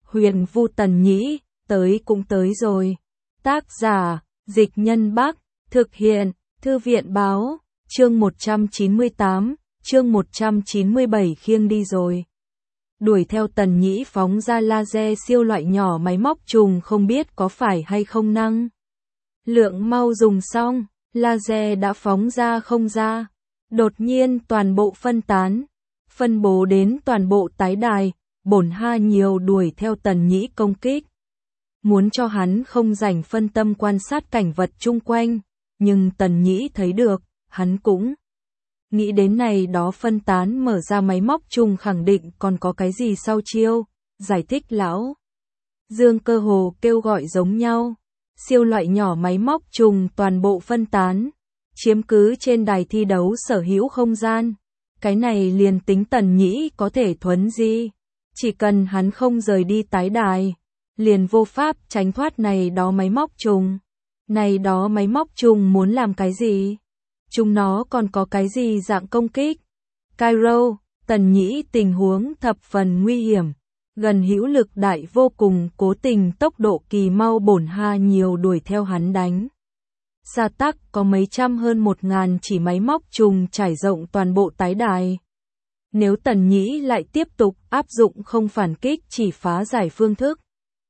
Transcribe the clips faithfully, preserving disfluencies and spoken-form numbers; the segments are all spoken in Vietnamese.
Huyền Vu Tần Nhĩ, tới cũng tới rồi. Tác giả, Dịch Nhân Bắc, thực hiện, Thư viện Báo, chương một trăm chín mươi tám, chương một trăm chín mươi bảy khiêng đi rồi. Đuổi theo Tần Nhĩ phóng ra laser siêu loại nhỏ máy móc trùng không biết có phải hay không năng. Lượng mau dùng xong, laser đã phóng ra không ra. Đột nhiên toàn bộ phân tán, phân bố đến toàn bộ tái đài, Bổn Ha nhiều đuổi theo Tần Nhĩ công kích. Muốn cho hắn không rảnh phân tâm quan sát cảnh vật chung quanh, nhưng Tần Nhĩ thấy được, hắn cũng nghĩ đến này đó phân tán mở ra máy móc trùng khẳng định còn có cái gì sau chiêu, giải thích lão. Dương cơ hồ kêu gọi giống nhau, siêu loại nhỏ máy móc trùng toàn bộ phân tán, chiếm cứ trên đài thi đấu sở hữu không gian. Cái này liền tính Tần Nhĩ có thể thuấn di, chỉ cần hắn không rời đi tái đài, liền vô pháp tránh thoát này đó máy móc trùng. Này đó máy móc trùng muốn làm cái gì? Chúng nó còn có cái gì dạng công kích? Cairo, Tần Nhĩ tình huống thập phần nguy hiểm, gần hữu lực đại vô cùng, cố tình tốc độ kỳ mau Bổn Ha nhiều đuổi theo hắn đánh. Sa tắc có mấy trăm hơn một ngàn chỉ máy móc trùng trải rộng toàn bộ tái đài. Nếu Tần Nhĩ lại tiếp tục áp dụng không phản kích chỉ phá giải phương thức,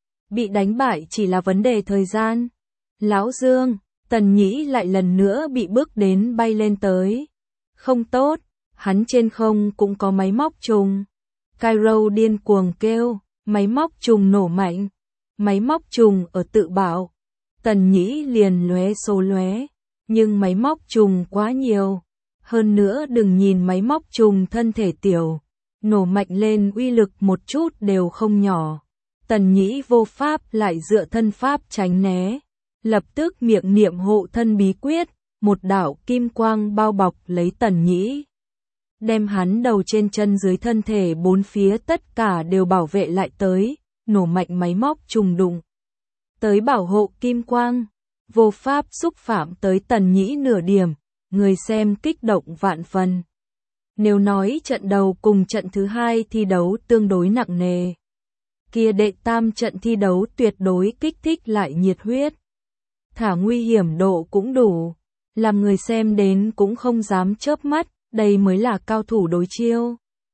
bị đánh bại chỉ là vấn đề thời gian. Lão Dương, Tần Nhĩ lại lần nữa bị bước đến bay lên tới. Không tốt, hắn trên không cũng có máy móc trùng. Cairo điên cuồng kêu, máy móc trùng nổ mạnh. Máy móc trùng ở tự bảo. Tần Nhĩ liền lóe số lóe, nhưng máy móc trùng quá nhiều. Hơn nữa đừng nhìn máy móc trùng thân thể tiểu, nổ mạnh lên uy lực một chút đều không nhỏ. Tần Nhĩ vô pháp lại dựa thân pháp tránh né. Lập tức miệng niệm hộ thân bí quyết, một đạo kim quang bao bọc lấy Tần Nhĩ. Đem hắn đầu trên chân dưới thân thể bốn phía tất cả đều bảo vệ lại tới, nổ mạnh máy móc trùng đụng. Tới bảo hộ kim quang, vô pháp xúc phạm tới Tần Nhĩ nửa điểm, người xem kích động vạn phần. Nếu nói trận đầu cùng trận thứ hai thi đấu tương đối nặng nề, kia đệ tam trận thi đấu tuyệt đối kích thích lại nhiệt huyết. Thả nguy hiểm độ cũng đủ, làm người xem đến cũng không dám chớp mắt, đây mới là cao thủ đối chiêu.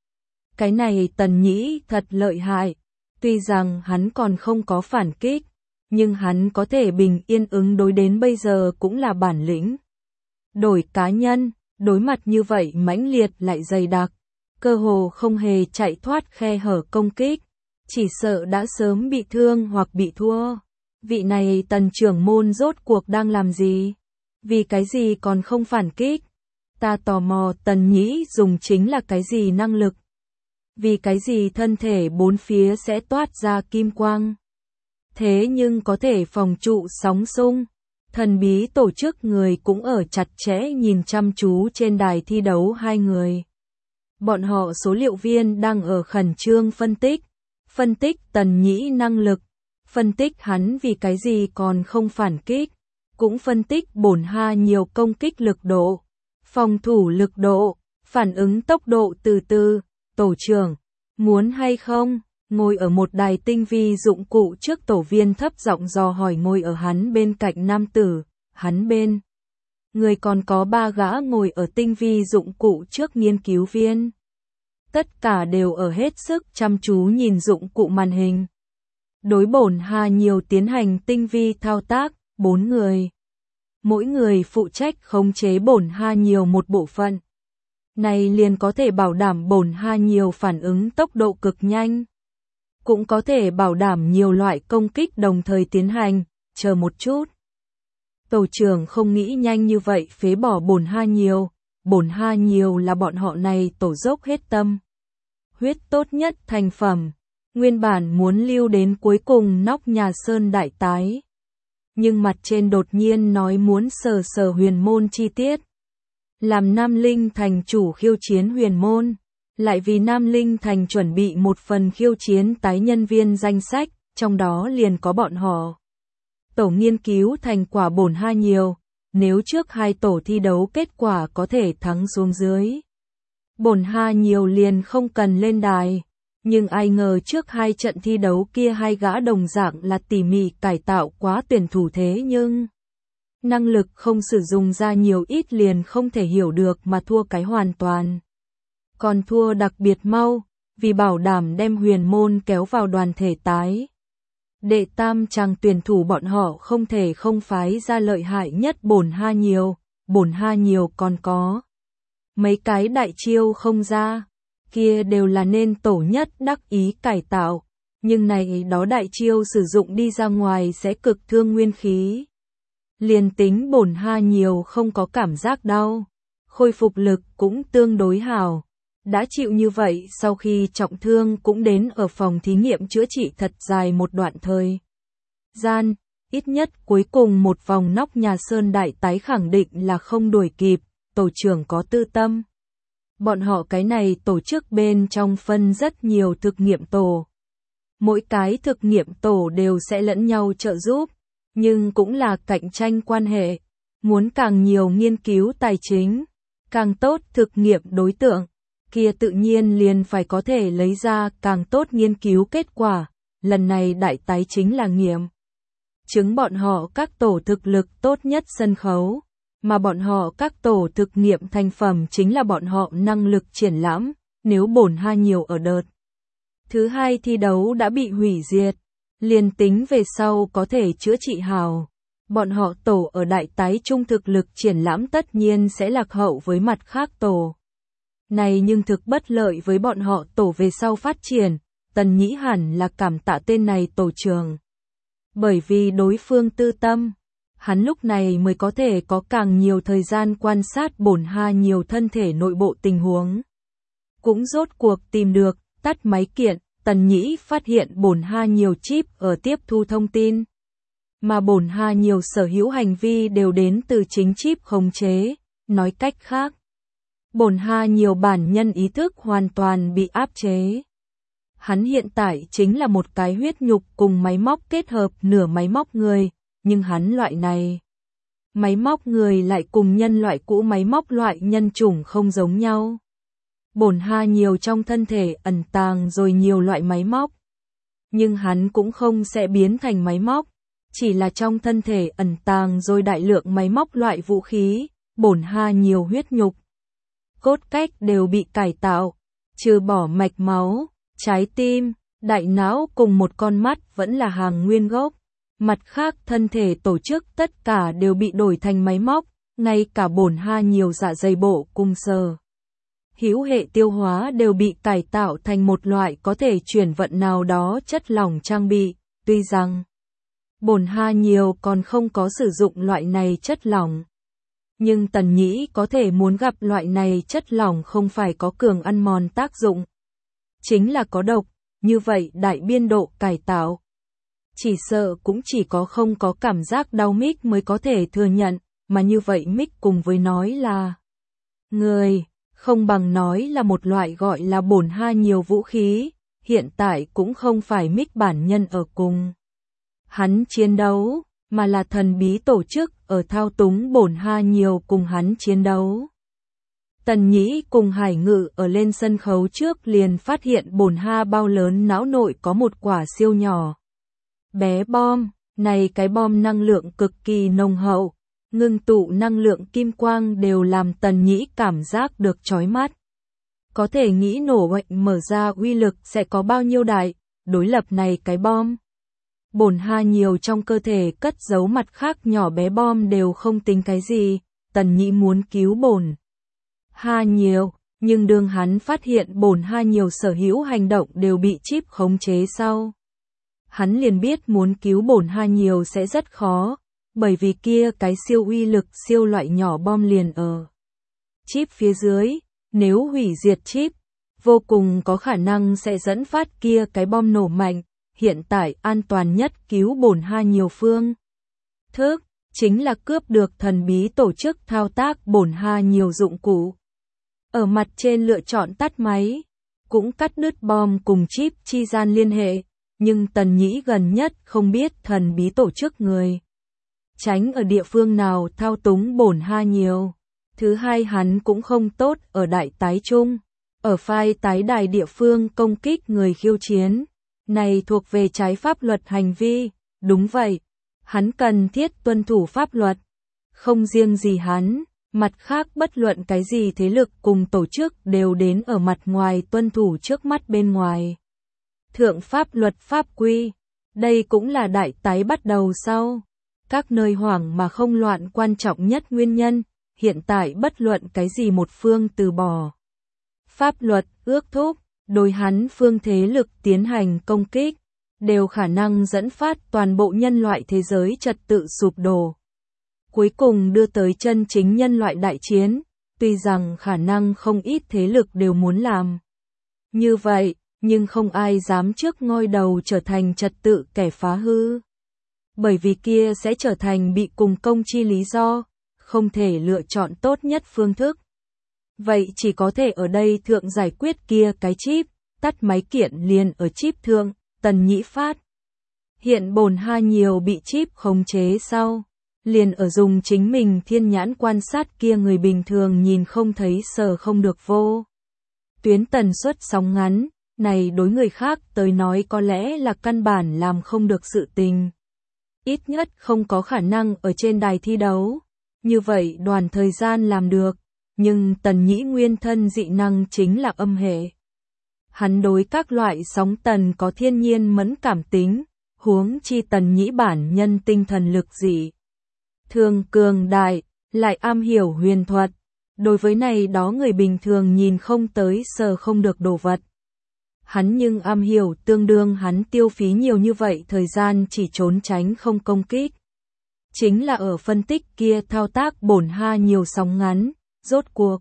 Cái này Tần Nhĩ thật lợi hại, tuy rằng hắn còn không có phản kích, nhưng hắn có thể bình yên ứng đối đến bây giờ cũng là bản lĩnh. Đổi cá nhân, đối mặt như vậy mãnh liệt lại dày đặc, cơ hồ không hề chạy thoát khe hở công kích, chỉ sợ đã sớm bị thương hoặc bị thua. Vị này Tần trưởng môn rốt cuộc đang làm gì? Vì cái gì còn không phản kích? Ta tò mò Tần Nhĩ dùng chính là cái gì năng lực? Vì cái gì thân thể bốn phía sẽ toát ra kim quang? Thế nhưng có thể phòng trụ sóng xung. Thần bí tổ chức người cũng ở chặt chẽ nhìn chăm chú trên đài thi đấu hai người. Bọn họ số liệu viên đang ở khẩn trương phân tích. Phân tích Tần Nhĩ năng lực. Phân tích hắn vì cái gì còn không phản kích. Cũng phân tích Bổn Ha nhiều công kích lực độ, phòng thủ lực độ, phản ứng tốc độ từ từ. Tổ trưởng, muốn hay không? Ngồi ở một đài tinh vi dụng cụ trước tổ viên thấp giọng dò hỏi ngồi ở hắn bên cạnh nam tử, hắn bên. Người còn có ba gã ngồi ở tinh vi dụng cụ trước nghiên cứu viên. Tất cả đều ở hết sức chăm chú nhìn dụng cụ màn hình. Đối Bổn Ha nhiều tiến hành tinh vi thao tác, bốn người. Mỗi người phụ trách khống chế Bổn Ha nhiều một bộ phận. Này liền có thể bảo đảm Bổn Ha nhiều phản ứng tốc độ cực nhanh. Cũng có thể bảo đảm nhiều loại công kích đồng thời tiến hành, chờ một chút. Tổ trưởng không nghĩ nhanh như vậy phế bỏ Bổn Ha nhiều, Bổn Ha nhiều là bọn họ này tổ dốc hết tâm. Huyết tốt nhất thành phẩm, nguyên bản muốn lưu đến cuối cùng nóc nhà sơn đại tái. Nhưng mặt trên đột nhiên nói muốn sờ sờ huyền môn chi tiết. Làm Nam Linh thành chủ khiêu chiến huyền môn. Lại vì Nam Linh thành chuẩn bị một phần khiêu chiến tái nhân viên danh sách, trong đó liền có bọn họ. Tổ nghiên cứu thành quả Bổn Ha nhiều, nếu trước hai tổ thi đấu kết quả có thể thắng xuống dưới. Bổn Ha nhiều liền không cần lên đài, Nhưng ai ngờ trước hai trận thi đấu kia hai gã đồng dạng là tỉ mỉ cải tạo quá tuyển thủ thế nhưng năng lực không sử dụng ra nhiều ít liền không thể hiểu được mà thua cái hoàn toàn. Còn thua đặc biệt mau, vì bảo đảm đem Huyền Môn kéo vào đoàn thể tái. Đệ tam chàng tuyển thủ bọn họ không thể không phái ra lợi hại nhất Bổn Ha Nhiều, Bổn Ha Nhiều còn có mấy cái đại chiêu không ra, kia đều là nên tổ nhất đắc ý cải tạo, nhưng này đó đại chiêu sử dụng đi ra ngoài sẽ cực thương nguyên khí. Liền tính Bổn Ha Nhiều không có cảm giác đau, khôi phục lực cũng tương đối hảo. Đã chịu như vậy sau khi trọng thương cũng đến ở phòng thí nghiệm chữa trị thật dài một đoạn thời gian, ít nhất cuối cùng một vòng nóc nhà Sơn Đại tái khẳng định là không đuổi kịp, tổ trưởng có tư tâm. Bọn họ cái này tổ chức bên trong phân rất nhiều thực nghiệm tổ. Mỗi cái thực nghiệm tổ đều sẽ lẫn nhau trợ giúp, nhưng cũng là cạnh tranh quan hệ, muốn càng nhiều nghiên cứu tài chính, càng tốt thực nghiệm đối tượng. Kia tự nhiên liền phải có thể lấy ra càng tốt nghiên cứu kết quả, lần này đại tái chính là nghiệm chứng bọn họ các tổ thực lực tốt nhất sân khấu, mà bọn họ các tổ thực nghiệm thành phẩm chính là bọn họ năng lực triển lãm, nếu Bổn Ha Nhiều ở đợt thứ hai thi đấu đã bị hủy diệt, liền tính về sau có thể chữa trị hào, bọn họ tổ ở đại tái trung thực lực triển lãm tất nhiên sẽ lạc hậu với mặt khác tổ. Này nhưng thực bất lợi với bọn họ tổ về sau phát triển, Tần Nhĩ hẳn là cảm tạ tên này tổ trưởng. Bởi vì đối phương tư tâm, hắn lúc này mới có thể có càng nhiều thời gian quan sát Bổn Ha Nhiều thân thể nội bộ tình huống. Cũng rốt cuộc tìm được, tắt máy kiện, Tần Nhĩ phát hiện Bổn Ha Nhiều chip ở tiếp thu thông tin. Mà Bổn Ha Nhiều sở hữu hành vi đều đến từ chính chip khống chế, nói cách khác. Bổn Ha Nhiều bản nhân ý thức hoàn toàn bị áp chế. Hắn hiện tại chính là một cái huyết nhục cùng máy móc kết hợp nửa máy móc người, nhưng hắn loại này. Máy móc người lại cùng nhân loại cũ máy móc loại nhân chủng không giống nhau. Bổn Ha Nhiều trong thân thể ẩn tàng rồi nhiều loại máy móc. Nhưng hắn cũng không sẽ biến thành máy móc, chỉ là trong thân thể ẩn tàng rồi đại lượng máy móc loại vũ khí, Bổn Ha Nhiều huyết nhục. Cốt cách đều bị cải tạo, trừ bỏ mạch máu, trái tim, đại não cùng một con mắt vẫn là hàng nguyên gốc. Mặt khác thân thể tổ chức tất cả đều bị đổi thành máy móc, ngay cả Bổn Ha Nhiều dạ dày bộ cùng sờ. Hữu hệ tiêu hóa đều bị cải tạo thành một loại có thể chuyển vận nào đó chất lỏng trang bị, tuy rằng Bổn Ha Nhiều còn không có sử dụng loại này chất lỏng. Nhưng Tần Nhĩ có thể muốn gặp loại này chất lỏng không phải có cường ăn mòn tác dụng, chính là có độc, như vậy đại biên độ cải tạo. Chỉ sợ cũng chỉ có không có cảm giác đau mic mới có thể thừa nhận, mà như vậy mic cùng với nói là người, không bằng nói là một loại gọi là Bổn Ha Nhiều vũ khí, hiện tại cũng không phải mic bản nhân ở cùng hắn chiến đấu, mà là thần bí tổ chức ở thao túng Bổn Ha Nhiều cùng hắn chiến đấu. Tần Nhĩ cùng Hải Ngự ở lên sân khấu trước liền phát hiện Bổn Ha bao lớn não nội có một quả siêu nhỏ bé bom, này cái bom năng lượng cực kỳ nồng hậu, ngưng tụ năng lượng kim quang đều làm Tần Nhĩ cảm giác được chói mắt. Có thể nghĩ nổ mạnh mở ra uy lực sẽ có bao nhiêu đại, đối lập này cái bom. Bổn Ha Nhiều trong cơ thể cất giấu mặt khác nhỏ bé bom đều không tính cái gì, Tần Nhĩ muốn cứu Bổn Ha Nhiều, nhưng đương hắn phát hiện Bổn Ha Nhiều sở hữu hành động đều bị chip khống chế sau. Hắn liền biết muốn cứu Bổn Ha Nhiều sẽ rất khó, bởi vì kia cái siêu uy lực siêu loại nhỏ bom liền ở chip phía dưới, nếu hủy diệt chip, vô cùng có khả năng sẽ dẫn phát kia cái bom nổ mạnh. Hiện tại an toàn nhất cứu Bổn Ha Nhiều phương thức, chính là cướp được thần bí tổ chức thao tác Bổn Ha Nhiều dụng cụ. Ở mặt trên lựa chọn tắt máy, cũng cắt đứt bom cùng chip chi gian liên hệ, nhưng Tần Nhĩ gần nhất không biết thần bí tổ chức người. Tránh ở địa phương nào thao túng Bổn Ha Nhiều. Thứ hai hắn cũng không tốt ở đại tái trung. Ở file tái đài địa phương công kích người khiêu chiến, này thuộc về trái pháp luật hành vi, đúng vậy, hắn cần thiết tuân thủ pháp luật. Không riêng gì hắn, mặt khác bất luận cái gì thế lực cùng tổ chức đều đến ở mặt ngoài tuân thủ trước mắt bên ngoài. Thượng pháp luật pháp quy, đây cũng là đại tái bắt đầu sau. Các nơi hoảng mà không loạn quan trọng nhất nguyên nhân, hiện tại bất luận cái gì một phương từ bỏ. Pháp luật ước thúc, đối hắn phương thế lực tiến hành công kích, đều khả năng dẫn phát toàn bộ nhân loại thế giới trật tự sụp đổ. Cuối cùng đưa tới chân chính nhân loại đại chiến, tuy rằng khả năng không ít thế lực đều muốn làm. Như vậy, nhưng không ai dám trước ngoi đầu trở thành trật tự kẻ phá hư. Bởi vì kia sẽ trở thành bị cùng công chi lý do, không thể lựa chọn tốt nhất phương thức. Vậy chỉ có thể ở đây thượng giải quyết kia cái chip, tắt máy kiện liền ở chip thượng, Tần Nhĩ phát. Hiện bổn ha nhiều bị chip khống chế sau, liền ở dùng chính mình thiên nhãn quan sát kia người bình thường nhìn không thấy sờ không được vô. Tuyến tần suất sóng ngắn, này đối người khác tới nói có lẽ là căn bản làm không được sự tình. Ít nhất không có khả năng ở trên đài thi đấu. Như vậy đoàn thời gian làm được, nhưng Tần Nhĩ nguyên thân dị năng chính là âm hệ. Hắn đối các loại sóng tần có thiên nhiên mẫn cảm tính, huống chi Tần Nhĩ bản nhân tinh thần lực dị. Thường cường đại, lại am hiểu huyền thuật. Đối với này đó người bình thường nhìn không tới sờ không được đồ vật. Hắn nhưng am hiểu tương đương hắn tiêu phí nhiều như vậy thời gian chỉ trốn tránh không công kích. Chính là ở phân tích kia thao tác bổn ha nhiều sóng ngắn, rốt cuộc.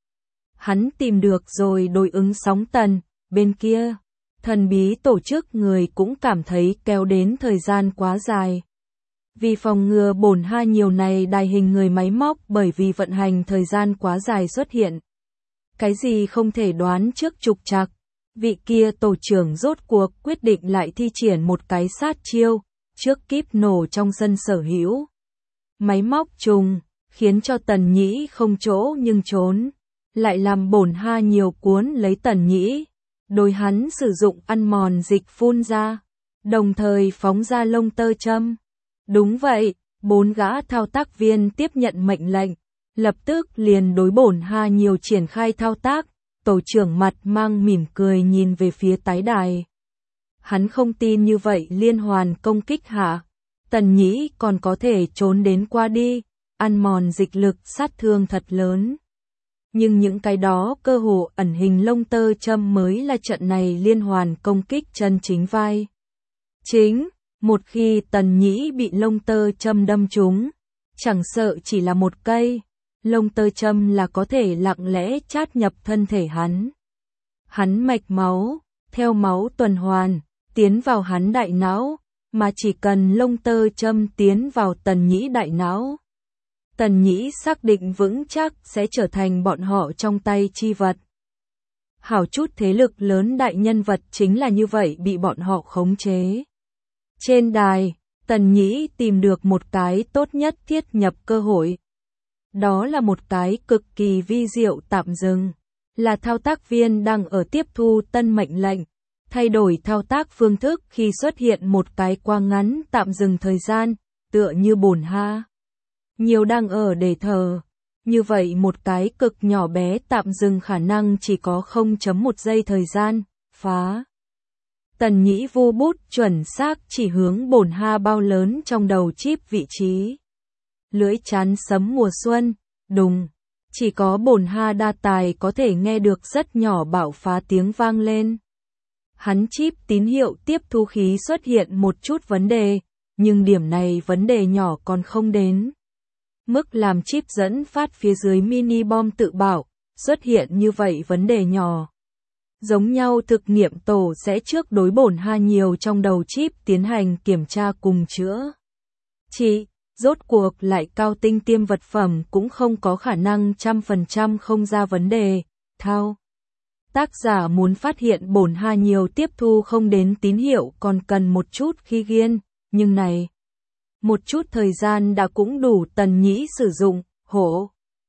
Hắn tìm được rồi đối ứng sóng tần, bên kia, thần bí tổ chức người cũng cảm thấy kéo đến thời gian quá dài. Vì phòng ngừa bổn ha nhiều này đài hình người máy móc bởi vì vận hành thời gian quá dài xuất hiện. Cái gì không thể đoán trước trục trặc, vị kia tổ trưởng rốt cuộc quyết định lại thi triển một cái sát chiêu, trước kíp nổ trong sân sở hữu. Máy móc trùng, khiến cho Tần Nhĩ không chỗ nhưng trốn, lại làm bổn ha nhiều cuốn lấy Tần Nhĩ, đối hắn sử dụng ăn mòn dịch phun ra, đồng thời phóng ra lông tơ châm. Đúng vậy, bốn gã thao tác viên tiếp nhận mệnh lệnh, lập tức liền đối bổn ha nhiều triển khai thao tác, tổ trưởng mặt mang mỉm cười nhìn về phía tái đài. Hắn không tin như vậy liên hoàn công kích hạ, Tần Nhĩ còn có thể trốn đến qua đi, ăn mòn dịch lực sát thương thật lớn. Nhưng những cái đó cơ hồ ẩn hình lông tơ châm mới là trận này liên hoàn công kích chân chính vai. Chính, một khi Tần Nhĩ bị lông tơ châm đâm trúng, chẳng sợ chỉ là một cây, lông tơ châm là có thể lặng lẽ chát nhập thân thể hắn. Hắn mạch máu, theo máu tuần hoàn, tiến vào hắn đại não, mà chỉ cần lông tơ châm tiến vào Tần Nhĩ đại não. Tần Nhĩ xác định vững chắc sẽ trở thành bọn họ trong tay chi vật. Hảo chút thế lực lớn đại nhân vật chính là như vậy bị bọn họ khống chế. Trên đài, Tần Nhĩ tìm được một cái tốt nhất thiết nhập cơ hội. Đó là một cái cực kỳ vi diệu tạm dừng, là thao tác viên đang ở tiếp thu tân mệnh lệnh, thay đổi thao tác phương thức khi xuất hiện một cái quang ngắn tạm dừng thời gian, tựa như bổn ha. Nhiều đang ở để thờ, như vậy một cái cực nhỏ bé tạm dừng khả năng chỉ có không phẩy một giây thời gian, phá. Tần Nhĩ vu bút chuẩn xác chỉ hướng bổn ha bao lớn trong đầu chip vị trí. Lưỡi chán sấm mùa xuân, đùng, chỉ có bổn ha đa tài có thể nghe được rất nhỏ bạo phá tiếng vang lên. Hắn chip tín hiệu tiếp thu khí xuất hiện một chút vấn đề, nhưng điểm này vấn đề nhỏ còn không đến. Mức làm chip dẫn phát phía dưới mini bom tự bảo, xuất hiện như vậy vấn đề nhỏ. Giống nhau thực nghiệm tổ sẽ trước đối bổn ha nhiều trong đầu chip tiến hành kiểm tra cùng chữa. Chỉ, rốt cuộc lại cao tinh tiêm vật phẩm cũng không có khả năng trăm phần trăm không ra vấn đề, thao. Tác giả muốn phát hiện bổn ha nhiều tiếp thu không đến tín hiệu còn cần một chút khi ghiên, nhưng này, một chút thời gian đã cũng đủ Tần Nhĩ sử dụng, hổ.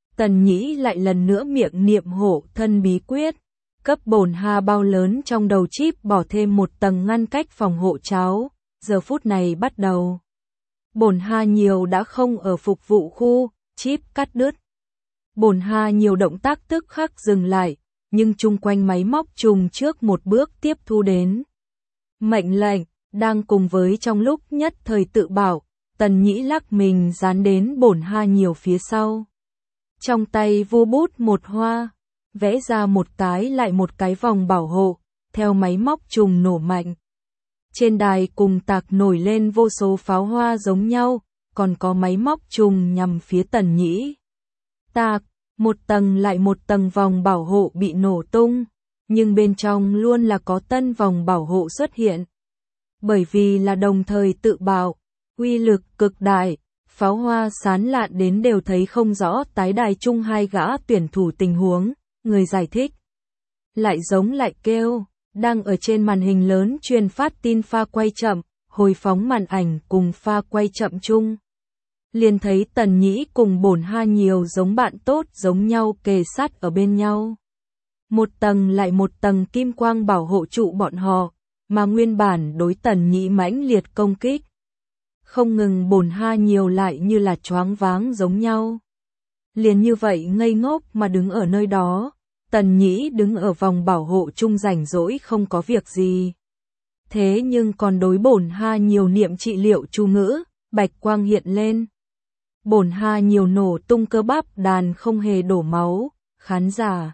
Tần Nhĩ lại lần nữa miệng niệm hộ thân bí quyết, cấp bổn hà bao lớn trong đầu chip bỏ thêm một tầng ngăn cách phòng hộ cháo, giờ phút này bắt đầu. Bổn hà nhiều đã không ở phục vụ khu, chip cắt đứt. Bổn hà nhiều động tác tức khắc dừng lại, nhưng chung quanh máy móc trùng trước một bước tiếp thu đến. Mệnh lệnh, đang cùng với trong lúc nhất thời tự bảo, Tần Nhĩ lắc mình dán đến bổn hà nhiều phía sau. Trong tay vu bút một hoa, vẽ ra một cái lại một cái vòng bảo hộ, theo máy móc trùng nổ mạnh. Trên đài cùng tạc nổi lên vô số pháo hoa giống nhau, còn có máy móc trùng nhằm phía Tần Nhĩ. Tạc, một tầng lại một tầng vòng bảo hộ bị nổ tung, nhưng bên trong luôn là có tân vòng bảo hộ xuất hiện. Bởi vì là đồng thời tự bảo, uy lực cực đại, pháo hoa sán lạn đến đều thấy không rõ tái đài chung hai gã tuyển thủ tình huống, người giải thích. Lại giống lại kêu, đang ở trên màn hình lớn truyền phát tin pha quay chậm, hồi phóng màn ảnh cùng pha quay chậm chung. Liền thấy Tần Nhĩ cùng bổn hà nhiều giống bạn tốt giống nhau kề sát ở bên nhau. Một tầng lại một tầng kim quang bảo hộ trụ bọn họ, mà nguyên bản đối Tần Nhĩ mãnh liệt công kích. Không ngừng bổn hà nhiều lại như là choáng váng giống nhau. Liền như vậy ngây ngốc mà đứng ở nơi đó, Tần Nhĩ đứng ở vòng bảo hộ chung rảnh rỗi không có việc gì. Thế nhưng còn đối bổn hà nhiều niệm trị liệu chú ngữ, bạch quang hiện lên. Bổn hà nhiều nổ tung cơ bắp đàn không hề đổ máu, khán giả.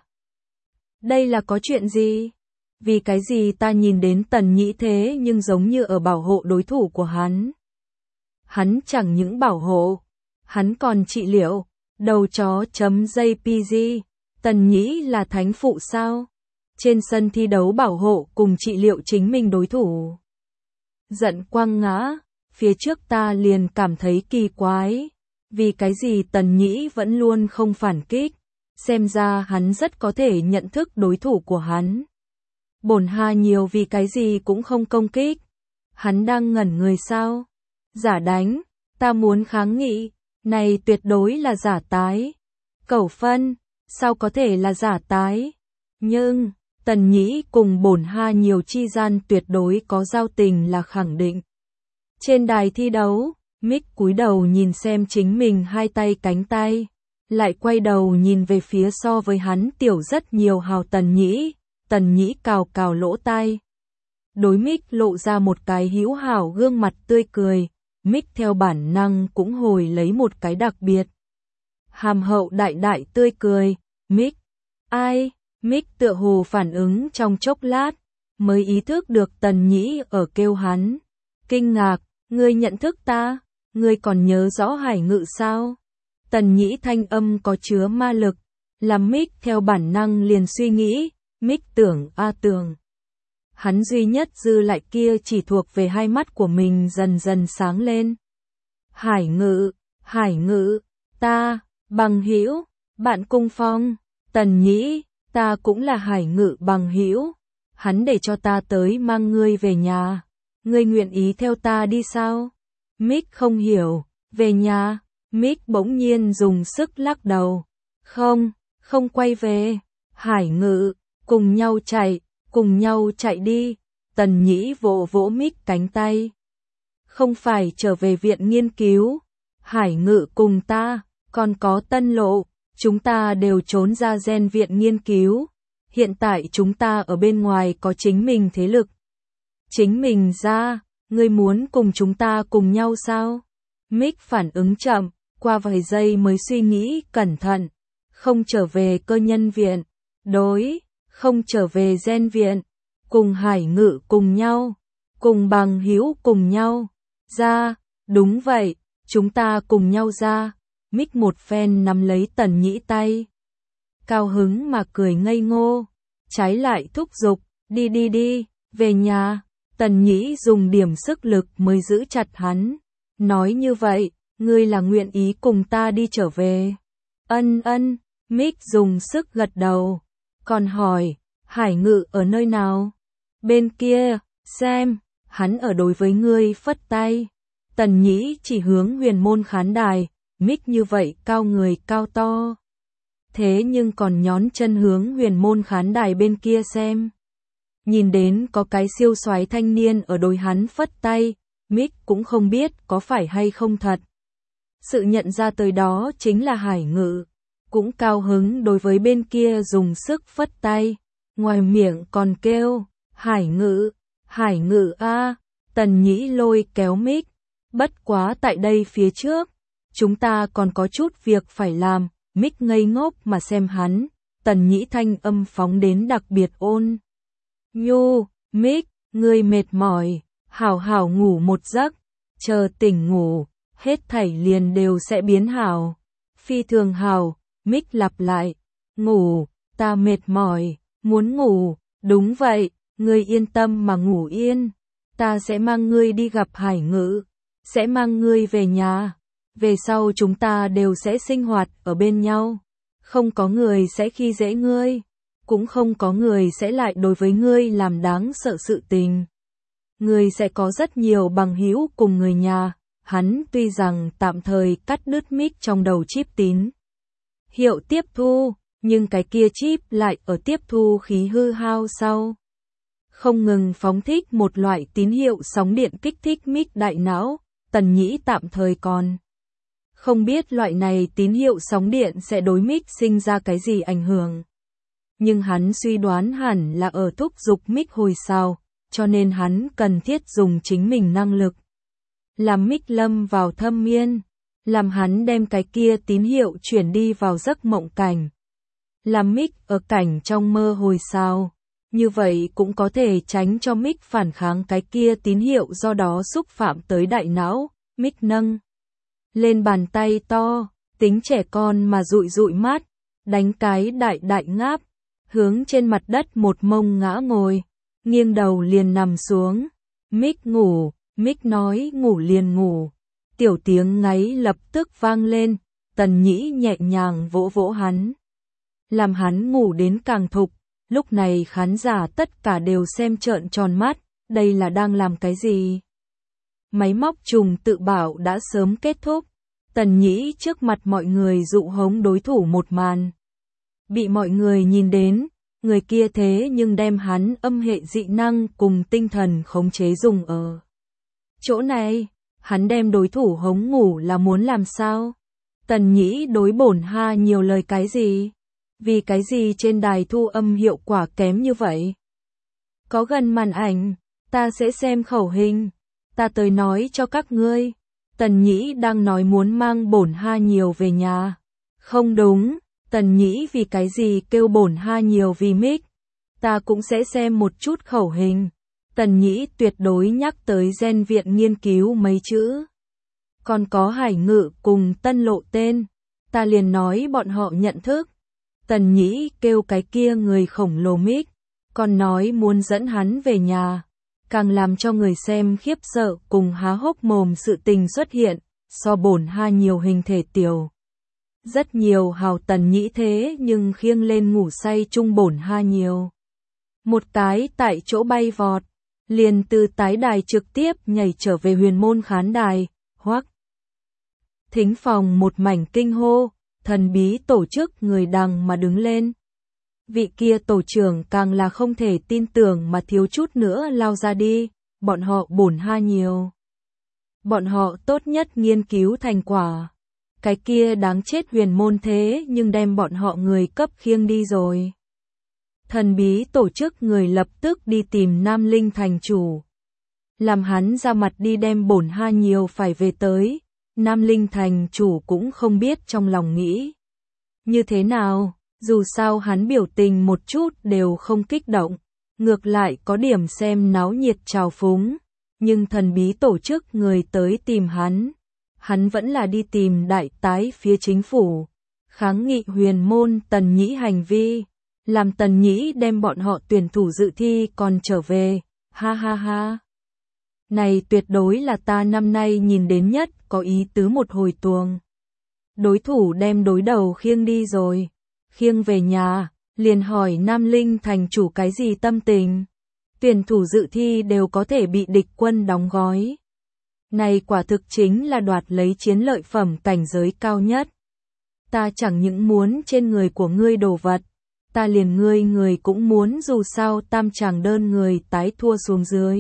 Đây là có chuyện gì? Vì cái gì ta nhìn đến Tần Nhĩ thế nhưng giống như ở bảo hộ đối thủ của hắn? Hắn chẳng những bảo hộ, hắn còn trị liệu, đầu chó chấm jpg, Tần Nhĩ là thánh phụ sao? Trên sân thi đấu bảo hộ cùng trị liệu chính mình đối thủ. Giận quăng ngã, phía trước ta liền cảm thấy kỳ quái, vì cái gì Tần Nhĩ vẫn luôn không phản kích, xem ra hắn rất có thể nhận thức đối thủ của hắn. Bổn hà nhiều vì cái gì cũng không công kích, hắn đang ngẩn người sao? Giả đánh, ta muốn kháng nghị, này tuyệt đối là giả tái. Cẩu phân, sao có thể là giả tái? Nhưng, Tần Nhĩ cùng bổn hà nhiều chi gian tuyệt đối có giao tình là khẳng định. Trên đài thi đấu, Mick cúi đầu nhìn xem chính mình hai tay cánh tay, lại quay đầu nhìn về phía so với hắn tiểu rất nhiều hào Tần Nhĩ, Tần Nhĩ cào cào lỗ tai. Đối Mick lộ ra một cái hữu hảo gương mặt tươi cười, Mick theo bản năng cũng hồi lấy một cái đặc biệt. Hàm hậu đại đại tươi cười, Mick, ai? Mick tựa hồ phản ứng trong chốc lát, mới ý thức được Tần Nhĩ ở kêu hắn. Kinh ngạc, ngươi nhận thức ta, ngươi còn nhớ rõ Hải Ngự sao? Tần Nhĩ thanh âm có chứa ma lực, làm Mick theo bản năng liền suy nghĩ, Mick tưởng a tưởng. Hắn duy nhất dư lại kia chỉ thuộc về hai mắt của mình dần dần sáng lên. Hải Ngự, Hải Ngự, ta, bằng hữu, bạn cung phong, Tần Nhĩ, ta cũng là Hải Ngự bằng hữu, hắn để cho ta tới mang ngươi về nhà, ngươi nguyện ý theo ta đi sao? Mick không hiểu, về nhà, Mick bỗng nhiên dùng sức lắc đầu, không, không quay về, Hải Ngự, cùng nhau chạy, cùng nhau chạy đi, Tần Nhĩ vỗ vỗ Mick cánh tay. Không phải trở về viện nghiên cứu, Hải Ngự cùng ta, còn có Tân Lộ, chúng ta đều trốn ra gen viện nghiên cứu, hiện tại chúng ta ở bên ngoài có chính mình thế lực. Chính mình ra, ngươi muốn cùng chúng ta cùng nhau sao? Mick phản ứng chậm, qua vài giây mới suy nghĩ cẩn thận, không trở về cơ nhân viện, đối, không trở về gen viện, cùng Hải Ngự cùng nhau, cùng bằng hữu cùng nhau, ra, đúng vậy, chúng ta cùng nhau ra. Mick một phen nắm lấy Tần Nhĩ tay, cao hứng mà cười ngây ngô, trái lại thúc giục, đi đi đi, về nhà. Tần Nhĩ dùng điểm sức lực mới giữ chặt hắn, nói như vậy, ngươi là nguyện ý cùng ta đi trở về. Ân ân, Mick dùng sức gật đầu, còn hỏi, Hải Ngự ở nơi nào? Bên kia, xem, hắn ở đối với ngươi phất tay. Tần Nhĩ chỉ hướng huyền môn khán đài, Mick như vậy cao người cao to. thế nhưng còn nhón chân hướng huyền môn khán đài bên kia xem. Nhìn đến có cái siêu soái thanh niên ở đối hắn phất tay, Mick cũng không biết có phải hay không thật. Sự nhận ra tới đó chính là Hải Ngự, cũng cao hứng đối với bên kia dùng sức phất tay, ngoài miệng còn kêu, Hải Ngự, Hải Ngự a. Tần Nhĩ lôi kéo Mick, bất quá tại đây phía trước, chúng ta còn có chút việc phải làm. Mick ngây ngốc mà xem hắn, Tần Nhĩ thanh âm phóng đến đặc biệt ôn nhu, Mick, ngươi mệt mỏi, hảo hảo ngủ một giấc, chờ tỉnh ngủ, hết thảy liền đều sẽ biến hảo. Phi thường hảo, Mick lặp lại, ngủ, ta mệt mỏi, muốn ngủ, đúng vậy, ngươi yên tâm mà ngủ yên, ta sẽ mang ngươi đi gặp Hải Ngự, sẽ mang ngươi về nhà. Về sau chúng ta đều sẽ sinh hoạt ở bên nhau, không có người sẽ khi dễ ngươi, cũng không có người sẽ lại đối với ngươi làm đáng sợ sự tình. Ngươi sẽ có rất nhiều bằng hữu cùng người nhà. Hắn tuy rằng tạm thời cắt đứt mic trong đầu chip tín hiệu tiếp thu, nhưng cái kia chip lại ở tiếp thu khí hư hao sau. Không ngừng phóng thích một loại tín hiệu sóng điện kích thích mic đại não, Tần Nhĩ tạm thời còn không biết loại này tín hiệu sóng điện sẽ đối mic sinh ra cái gì ảnh hưởng. Nhưng hắn suy đoán hẳn là ở thúc giục mic hồi sao, cho nên hắn cần thiết dùng chính mình năng lực. Làm mic lâm vào thâm miên, làm hắn đem cái kia tín hiệu chuyển đi vào giấc mộng cảnh. Làm mic ở cảnh trong mơ hồi sao, như vậy cũng có thể tránh cho mic phản kháng cái kia tín hiệu do đó xúc phạm tới đại não. Mic nâng lên bàn tay to, tính trẻ con mà dụi dụi mắt, đánh cái đại đại ngáp, hướng trên mặt đất một mông ngã ngồi, nghiêng đầu liền nằm xuống. Mick ngủ, Mick nói ngủ liền ngủ. Tiểu tiếng ngáy lập tức vang lên, Tần Nhĩ nhẹ nhàng vỗ vỗ hắn, làm hắn ngủ đến càng thục. Lúc này khán giả tất cả đều xem trợn tròn mắt, đây là đang làm cái gì? Máy móc trùng tự bảo đã sớm kết thúc. Tần Nhĩ trước mặt mọi người dụ hống đối thủ một màn. Bị mọi người nhìn đến, người kia thế nhưng đem hắn âm hệ dị năng cùng tinh thần khống chế dùng ở chỗ này. Hắn đem đối thủ hống ngủ là muốn làm sao? Tần Nhĩ đối bổn ha nhiều lời cái gì? Vì cái gì trên đài thu âm hiệu quả kém như vậy? Có gần màn ảnh, ta sẽ xem khẩu hình. Ta tới nói cho các ngươi. Tần Nhĩ đang nói muốn mang bổn ha nhiều về nhà. Không đúng, Tần Nhĩ vì cái gì kêu bổn ha nhiều vì mic. Ta cũng sẽ xem một chút khẩu hình. Tần Nhĩ tuyệt đối nhắc tới gen viện nghiên cứu mấy chữ. Còn có Hải Ngự cùng Tân Lộ tên. Ta liền nói bọn họ nhận thức. Tần Nhĩ kêu cái kia người khổng lồ mic, còn nói muốn dẫn hắn về nhà. Càng làm cho người xem khiếp sợ cùng há hốc mồm sự tình xuất hiện, so bổn ha nhiều hình thể tiểu. Rất nhiều hào Tần Nhĩ thế nhưng khiêng lên ngủ say chung bổn ha nhiều. Một cái tại chỗ bay vọt, liền từ tái đài trực tiếp nhảy trở về huyền môn khán đài, hoắc. Thính phòng một mảnh kinh hô, thần bí tổ chức người đằng mà đứng lên. Vị kia tổ trưởng càng là không thể tin tưởng mà thiếu chút nữa lao ra đi, bọn họ bổn ha nhiều. Bọn họ tốt nhất nghiên cứu thành quả. Cái kia đáng chết huyền môn thế nhưng đem bọn họ người cấp khiêng đi rồi. Thần bí tổ chức người lập tức đi tìm Nam Linh thành chủ. Làm hắn ra mặt đi đem bổn ha nhiều phải về tới. Nam Linh thành chủ cũng không biết trong lòng nghĩ như thế nào. Dù sao hắn biểu tình một chút đều không kích động, ngược lại có điểm xem náo nhiệt trào phúng, nhưng thần bí tổ chức người tới tìm hắn, hắn vẫn là đi tìm đại tái phía chính phủ, kháng nghị huyền môn Tần Nhĩ hành vi, làm Tần Nhĩ đem bọn họ tuyển thủ dự thi còn trở về, ha ha ha. Này tuyệt đối là ta năm nay nhìn đến nhất có ý tứ một hồi tuồng. Đối thủ đem đối đầu khiêng đi rồi. Khiêng về nhà, liền hỏi Nam Linh thành chủ cái gì tâm tình. Tuyển thủ dự thi đều có thể bị địch quân đóng gói. Này quả thực chính là đoạt lấy chiến lợi phẩm cảnh giới cao nhất. Ta chẳng những muốn trên người của ngươi đồ vật, ta liền ngươi người cũng muốn, dù sao tam chàng đơn người tái thua xuống dưới.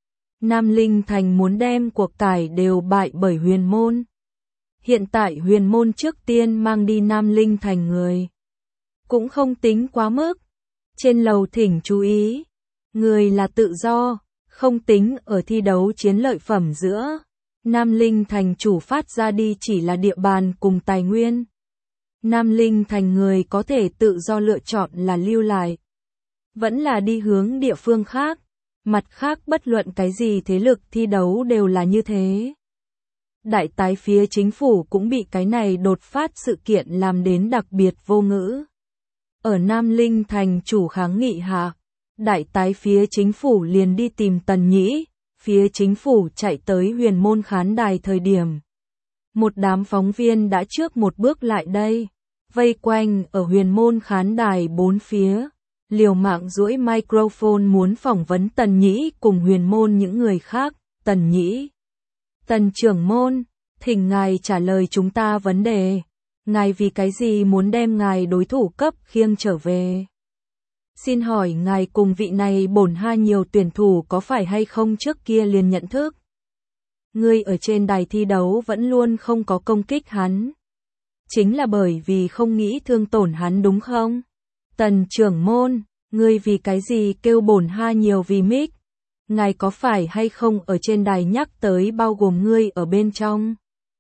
Nam Linh Thành muốn đem cuộc cải đều bại bởi Huyền Môn. Hiện tại Huyền Môn trước tiên mang đi Nam Linh Thành người. Cũng không tính quá mức. Trên lầu thỉnh chú ý. Người là tự do, không tính ở thi đấu chiến lợi phẩm giữa. Nam Linh Thành chủ phát ra đi chỉ là địa bàn cùng tài nguyên. Nam Linh Thành người có thể tự do lựa chọn là lưu lại, vẫn là đi hướng địa phương khác. Mặt khác bất luận cái gì thế lực thi đấu đều là như thế. Đại tái phía chính phủ cũng bị cái này đột phát sự kiện làm đến đặc biệt vô ngữ. Ở Nam Linh Thành chủ kháng nghị hạ, đại tái phía chính phủ liền đi tìm Tần Nhĩ, phía chính phủ chạy tới Huyền Môn khán đài thời điểm. Một đám phóng viên đã trước một bước lại đây, vây quanh ở Huyền Môn khán đài bốn phía, liều mạng duỗi microphone muốn phỏng vấn Tần Nhĩ cùng Huyền Môn những người khác. Tần Nhĩ: Tần trưởng môn, thỉnh ngài trả lời chúng ta vấn đề. Ngài vì cái gì muốn đem ngài đối thủ cấp khiêng trở về? Xin hỏi ngài cùng vị này bổn ha nhiều tuyển thủ có phải hay không trước kia liền nhận thức? Ngươi ở trên đài thi đấu vẫn luôn không có công kích hắn. Chính là bởi vì không nghĩ thương tổn hắn đúng không? Tần trưởng môn, ngươi vì cái gì kêu bổn ha nhiều vì mic? Ngài có phải hay không ở trên đài nhắc tới bao gồm ngươi ở bên trong?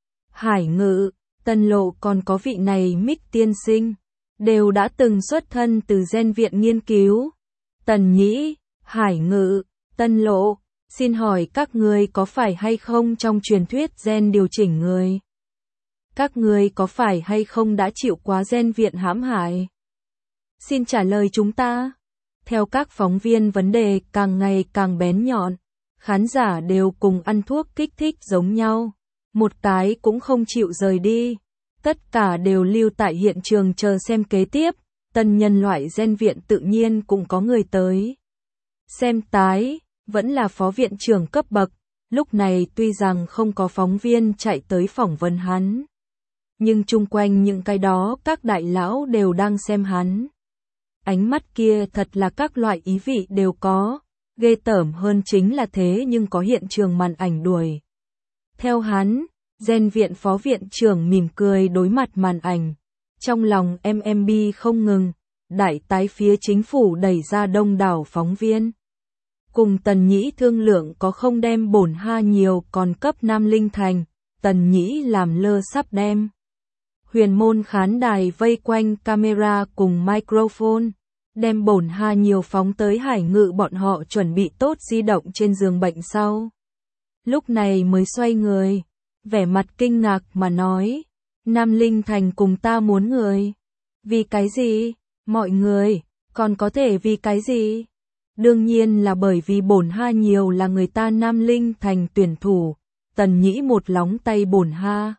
Hải Ngự, Tân Lộ còn có vị này mic tiên sinh, đều đã từng xuất thân từ gen viện nghiên cứu. Tần Nhĩ, Hải Ngự, Tân Lộ, xin hỏi các ngươi có phải hay không trong truyền thuyết gen điều chỉnh người? Các ngươi có phải hay không đã chịu quá gen viện hãm hại? Xin trả lời chúng ta. Theo các phóng viên vấn đề càng ngày càng bén nhọn, khán giả đều cùng ăn thuốc kích thích giống nhau, một cái cũng không chịu rời đi. Tất cả đều lưu tại hiện trường chờ xem kế tiếp. Tân nhân loại gen viện tự nhiên cũng có người tới xem tái, vẫn là phó viện trưởng cấp bậc. Lúc này tuy rằng không có phóng viên chạy tới phỏng vấn hắn, nhưng chung quanh những cái đó các đại lão đều đang xem hắn. Ánh mắt kia thật là các loại ý vị đều có, ghê tởm hơn chính là thế nhưng có hiện trường màn ảnh đuổi theo hắn. Gen viện phó viện trưởng mỉm cười đối mặt màn ảnh, trong lòng em em bê không ngừng. Đại tái phía chính phủ đẩy ra đông đảo phóng viên, cùng Tần Nhĩ thương lượng có không đem bổn ha nhiều còn cấp Nam Linh Thành. Tần Nhĩ làm lơ sắp đem Huyền Môn khán đài vây quanh camera cùng microphone, đem bổn ha nhiều phóng tới Hải Ngự bọn họ chuẩn bị tốt di động trên giường bệnh sau. Lúc này mới xoay người, vẻ mặt kinh ngạc mà nói, Nam Linh Thành cùng ta muốn người. Vì cái gì? Mọi người, còn có thể vì cái gì? Đương nhiên là bởi vì bổn ha nhiều là người ta Nam Linh Thành tuyển thủ. Tần Nhĩ một lóng tay bổn ha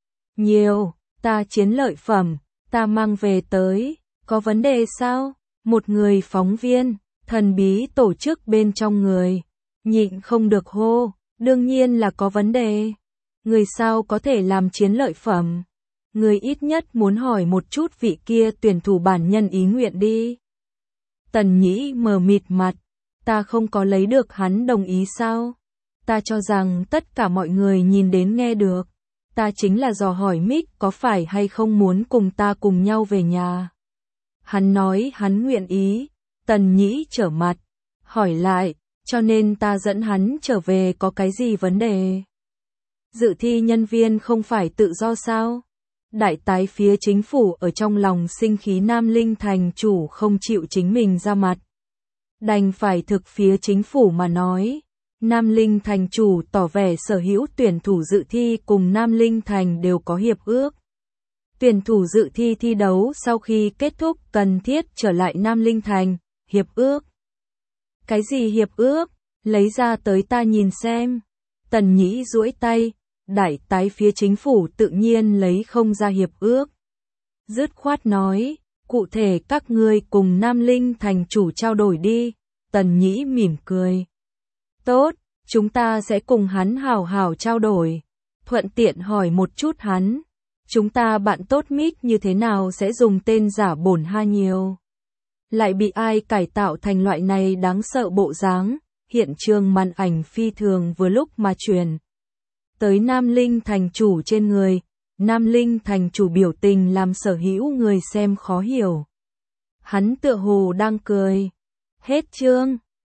nhiều, ta chiến lợi phẩm, ta mang về tới, có vấn đề sao? Một người phóng viên, thần bí tổ chức bên trong người, nhịn không được hô, đương nhiên là có vấn đề. Người sao có thể làm chiến lợi phẩm? Người ít nhất muốn hỏi một chút vị kia tuyển thủ bản nhân ý nguyện đi. Tần Nhĩ mờ mịt mặt, ta không có lấy được hắn đồng ý sao? Ta cho rằng tất cả mọi người nhìn đến nghe được. Ta chính là dò hỏi mic có phải hay không muốn cùng ta cùng nhau về nhà. Hắn nói hắn nguyện ý. Tần Nhĩ trở mặt, hỏi lại, cho nên ta dẫn hắn trở về có cái gì vấn đề? Dự thi nhân viên không phải tự do sao? Đại tái phía chính phủ ở trong lòng sinh khí Nam Linh Thành chủ không chịu chính mình ra mặt, đành phải thực phía chính phủ mà nói. Nam Linh Thành chủ tỏ vẻ sở hữu tuyển thủ dự thi cùng Nam Linh Thành đều có hiệp ước. Tuyển thủ dự thi thi đấu sau khi kết thúc cần thiết trở lại Nam Linh Thành. Hiệp ước? Cái gì hiệp ước? Lấy ra tới ta nhìn xem. Tần Nhĩ duỗi tay, đại tái phía chính phủ tự nhiên lấy không ra hiệp ước. Dứt khoát nói, cụ thể các ngươi cùng Nam Linh Thành chủ trao đổi đi. Tần Nhĩ mỉm cười. Tốt, chúng ta sẽ cùng hắn hào hào trao đổi. Thuận tiện hỏi một chút hắn, chúng ta bạn tốt Mick như thế nào sẽ dùng tên giả bổn ha nhiều. Lại bị ai cải tạo thành loại này đáng sợ bộ dáng, hiện trường màn ảnh phi thường vừa lúc mà truyền tới Nam Linh thành chủ trên người, Nam Linh thành chủ biểu tình làm sở hữu người xem khó hiểu. Hắn tựa hồ đang cười. Hết chương.